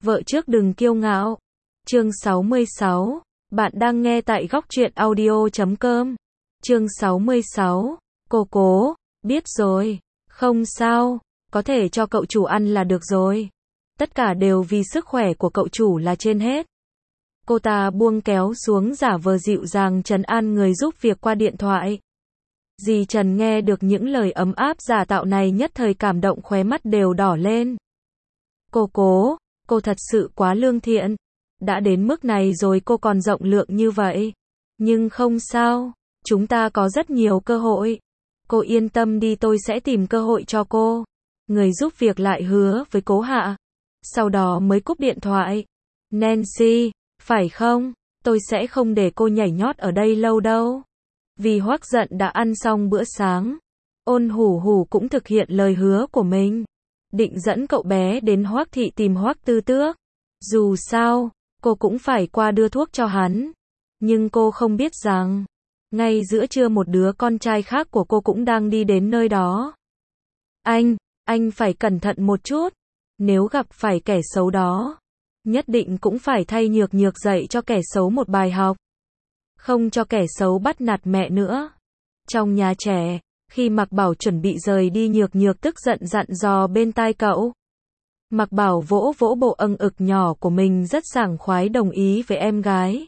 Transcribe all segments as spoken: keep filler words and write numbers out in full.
Vợ trước đừng kiêu ngạo. Chương sáu mươi sáu. Bạn đang nghe tại góc truyện audio chấm com. Chương sáu mươi sáu. Cô cố, biết rồi. Không sao, có thể cho cậu chủ ăn là được rồi. Tất cả đều vì sức khỏe của cậu chủ là trên hết. Cô ta buông kéo xuống giả vờ dịu dàng trấn an người giúp việc qua điện thoại. Dì Trần nghe được những lời ấm áp giả tạo này nhất thời cảm động khóe mắt đều đỏ lên. Cô cố, cô thật sự quá lương thiện. Đã đến mức này rồi cô còn rộng lượng như vậy. Nhưng không sao, chúng ta có rất nhiều cơ hội. Cô yên tâm đi, tôi sẽ tìm cơ hội cho cô. Người giúp việc lại hứa với Cố Hạ. Sau đó mới cúp điện thoại. Nancy, phải không? Tôi sẽ không để cô nhảy nhót ở đây lâu đâu. Vì Hoắc Dận đã ăn xong bữa sáng, Ôn Hủ Hủ cũng thực hiện lời hứa của mình. Định dẫn cậu bé đến Hoắc thị tìm Hoắc Tư Tước. Dù sao, cô cũng phải qua đưa thuốc cho hắn. Nhưng cô không biết rằng, ngay giữa trưa một đứa con trai khác của cô cũng đang đi đến nơi đó. Anh, anh phải cẩn thận một chút. Nếu gặp phải kẻ xấu đó, nhất định cũng phải thay Nhược Nhược dạy cho kẻ xấu một bài học. Không cho kẻ xấu bắt nạt mẹ nữa. Trong nhà trẻ, khi Mạc Bảo chuẩn bị rời đi, Nhược Nhược tức giận dặn dò bên tai cậu. Mạc Bảo vỗ vỗ bộ âng ực nhỏ của mình rất sảng khoái đồng ý với em gái.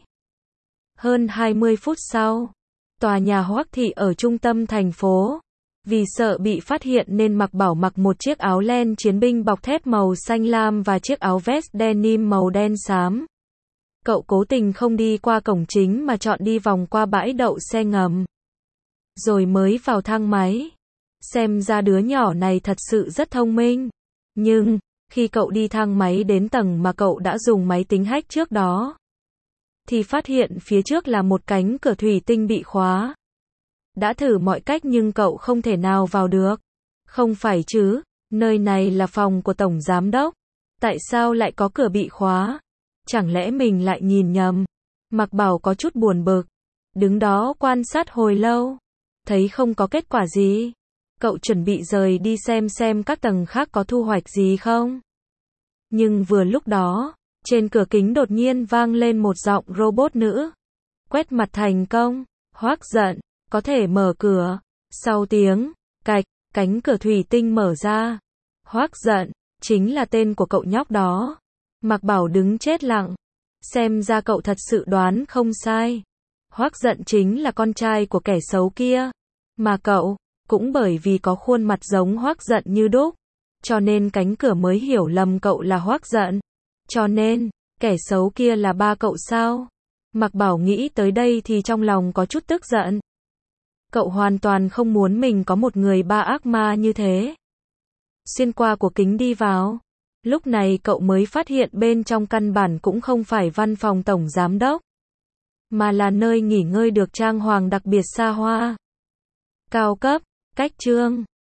Hơn hai mươi phút sau, tòa nhà Hoắc thị ở trung tâm thành phố. Vì sợ bị phát hiện nên Mạc Bảo mặc một chiếc áo len chiến binh bọc thép màu xanh lam và chiếc áo vest denim màu đen xám. Cậu cố tình không đi qua cổng chính mà chọn đi vòng qua bãi đậu xe ngầm. Rồi mới vào thang máy. Xem ra đứa nhỏ này thật sự rất thông minh. Nhưng, khi cậu đi thang máy đến tầng mà cậu đã dùng máy tính hack trước đó, thì phát hiện phía trước là một cánh cửa thủy tinh bị khóa. Đã thử mọi cách nhưng cậu không thể nào vào được. Không phải chứ, nơi này là phòng của tổng giám đốc. Tại sao lại có cửa bị khóa? Chẳng lẽ mình lại nhìn nhầm? Mạc Bảo có chút buồn bực. Đứng đó quan sát hồi lâu. Thấy không có kết quả gì. Cậu chuẩn bị rời đi xem xem các tầng khác có thu hoạch gì không. Nhưng vừa lúc đó, trên cửa kính đột nhiên vang lên một giọng robot nữ. Quét mặt thành công. Hoắc Dận, có thể mở cửa. Sau tiếng cạch, cánh cửa thủy tinh mở ra. Hoắc Dận, chính là tên của cậu nhóc đó. Mạc Bảo đứng chết lặng. Xem ra cậu thật sự đoán không sai. Hoắc Dận chính là con trai của kẻ xấu kia. Mà cậu, cũng bởi vì có khuôn mặt giống Hoắc Dận như đúc, cho nên cánh cửa mới hiểu lầm cậu là Hoắc Dận. Cho nên, kẻ xấu kia là ba cậu sao? Mạc Bảo nghĩ tới đây thì trong lòng có chút tức giận. Cậu hoàn toàn không muốn mình có một người ba ác ma như thế. Xuyên qua của kính đi vào. Lúc này cậu mới phát hiện bên trong căn bản cũng không phải văn phòng tổng giám đốc, mà là nơi nghỉ ngơi được trang hoàng đặc biệt xa hoa, cao cấp, cách trương.